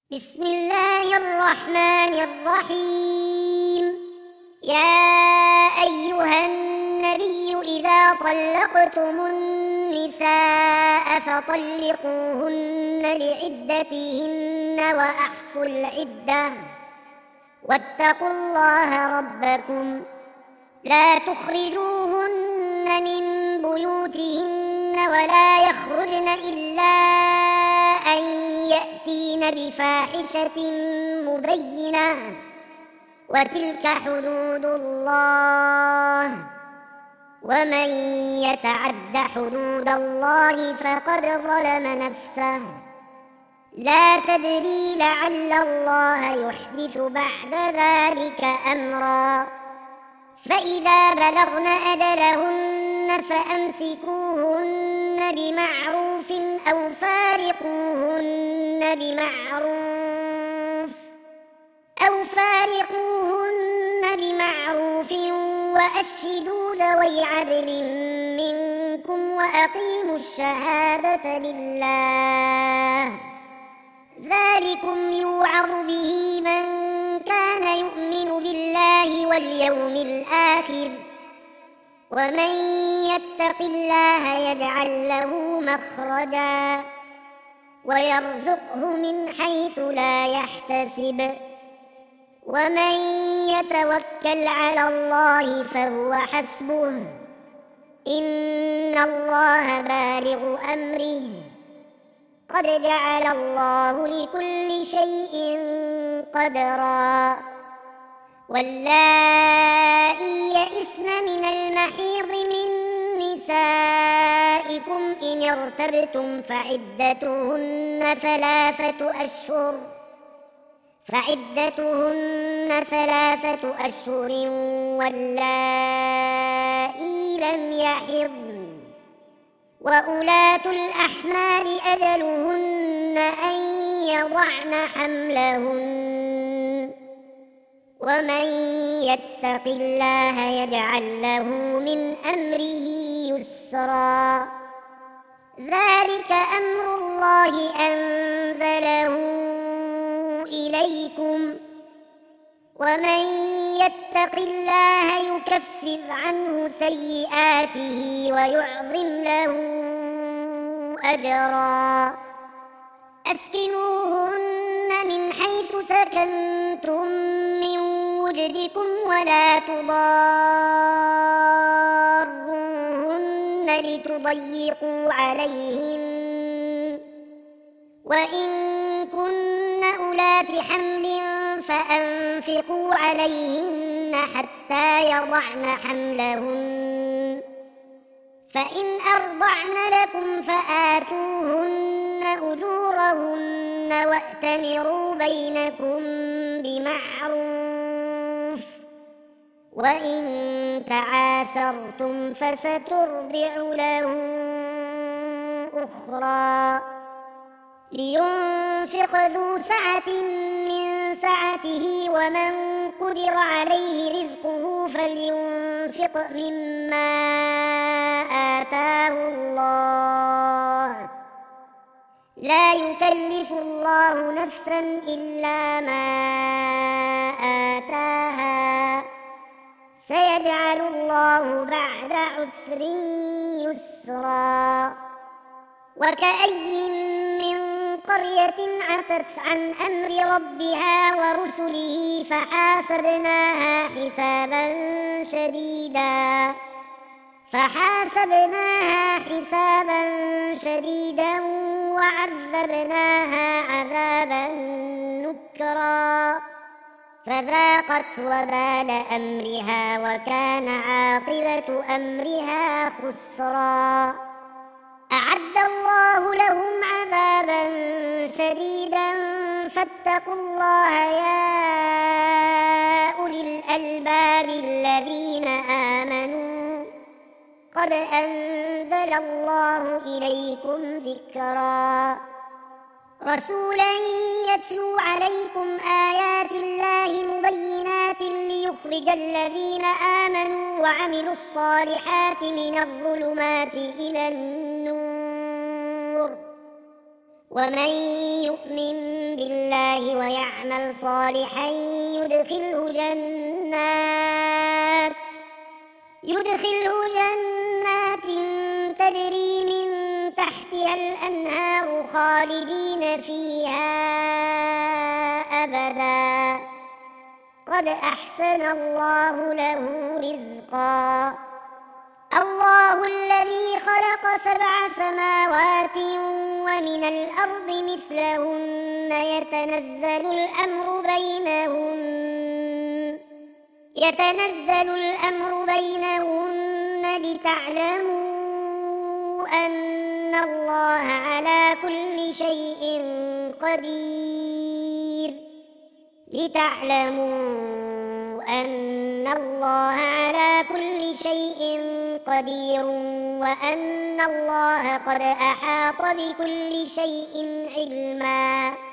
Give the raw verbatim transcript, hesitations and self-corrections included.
بسم الله الرحمن الرحيم. يا أيها النبي إذا طلقتم النساء فطلقوهن لعدتهن وأحصوا العدة واتقوا الله ربكم لا تخرجوهن من بيوتهن ولا يخرجن إلا أن يأتين بفاحشة مبينة وتلك حدود الله ومن يتعد حدود الله فقد ظلم نفسه لا تدري لعل الله يحدث بعد ذلك أمرا فإذا بلغن أجلهن فأمسكوهن بمعروف أو فارقوهن بمعروف أو فارقوهن بمعروف وأشهدوا ذوي عدل منكم وأقيموا الشهادة لله ذلكم يوعظ به من كان يؤمن بالله واليوم الآخر ومن يتق الله يجعل له مخرجا ويرزقه من حيث لا يحتسب ومن يتوكل على الله فهو حسبه إن الله بالغ أمره قد جعل الله لكل شيء قدرا واللائي يئسن من المحيض من نسائكم إن ارتبتم فعدتهن ثلاثة أشهر فعدتهن ثلاثة أشهر واللائي لم يحضن وأولاة الأحمال أجلهن أن يضعن حملهن ومن يتق الله يجعل له من أمره يسرا ذلك أمر الله أنزله إليكم ومن يتق الله يكفر عنه سيئاته ويعظم له أجرا أسكنوهن من حيث سكنتم من وجدكم ولا تضاروهن لتضيقوا عليهن وإن كن أولات حمل فأنفقوا عليهن حتى يضعن حملهن فإن أرضعن لكم فآتوهن أجورهن وأتمروا بينكم بمعروف وإن تعاسرتم فسترضع له أخرى لينفق ذو سعة من سعته ومن قدر عليه رزقه فلينفق مما آتاه الله لا يكلف الله نفسا إلا ما آتاها سيجعل الله بعد عسر يسرا وكأي من قرية عتت عن أمر ربها ورسله فحاسبناها حسابا شديدا فحاسبناها حسابا شديدا وعذبناها عذابا نكرا فذاقت وبال أمرها وكان عاقبة أمرها خسرا أعد الله لهم عذابا شديدا فاتقوا الله يا أولي الألباب الذين آمنوا قد أنزل الله إليكم ذكرا رسولا يتلو عليكم آيات الله مبينات ليخرج الذين آمنوا وعملوا الصالحات من الظلمات إلى النور ومن يؤمن بالله الله ويعمل صالحا يدخله جنات يدخله جنات تجري من تحتها الأنهار خالدين فيها أبدا قد أحسن الله له رزقا الله الذي خلق سبع سماوات ومن الأرض مثلهن يتنزل الأمر بينهن يتنزل الأمر بينهن لتعلموا أن الله على كل شيء قدير لتعلموا أن الله على كل شيء قدير وأن الله قد أحاط بكل شيء علما